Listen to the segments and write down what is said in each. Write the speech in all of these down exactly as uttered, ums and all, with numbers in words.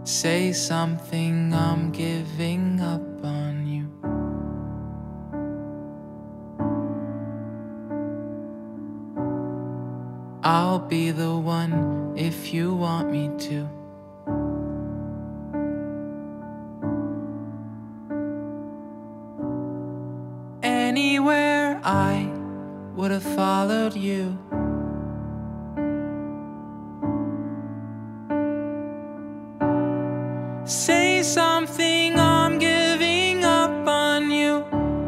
Say something, I'm giving up on you. I'll be the one if you want me to. Anywhere I would have followed you. Say something, I'm giving up on you.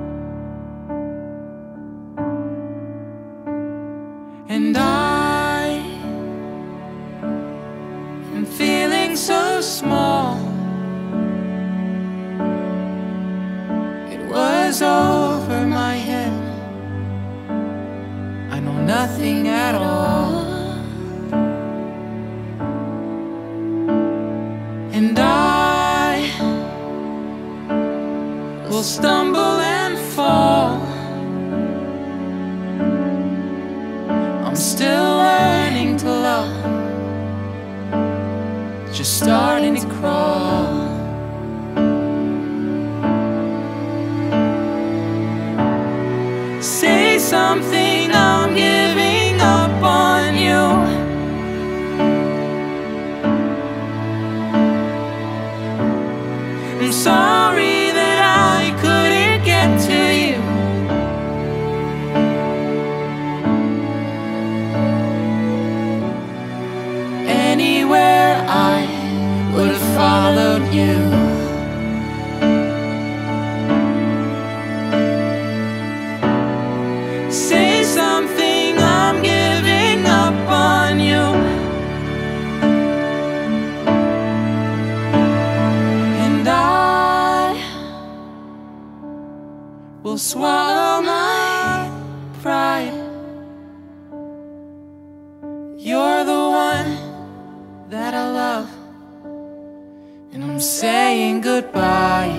And I am feeling so small. It was over my head. I know nothing at all. And I will stumble and fall. I'm still learning to love, just starting to crawl. Say something, I'm giving up on you. I'm sorry that I couldn't get to you. Anywhere I would have followed you. Say something, I'm giving up on you. And I will swallow my pride. You're the one that I love, and I'm saying goodbye.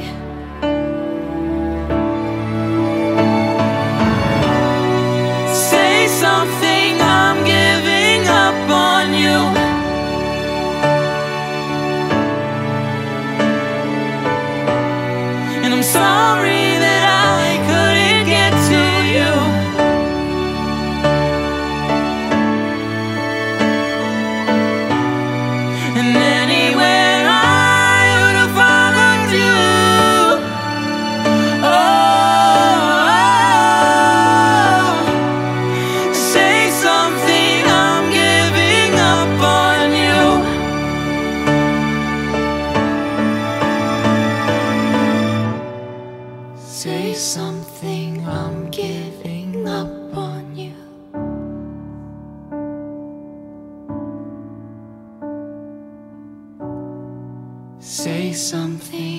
Say something, I'm giving up on you. And I'm sorry that I couldn't get to you. And anywhere I would have followed you. Oh, say something, I'm giving up on you. Say something, I'm giving up on you. Say something.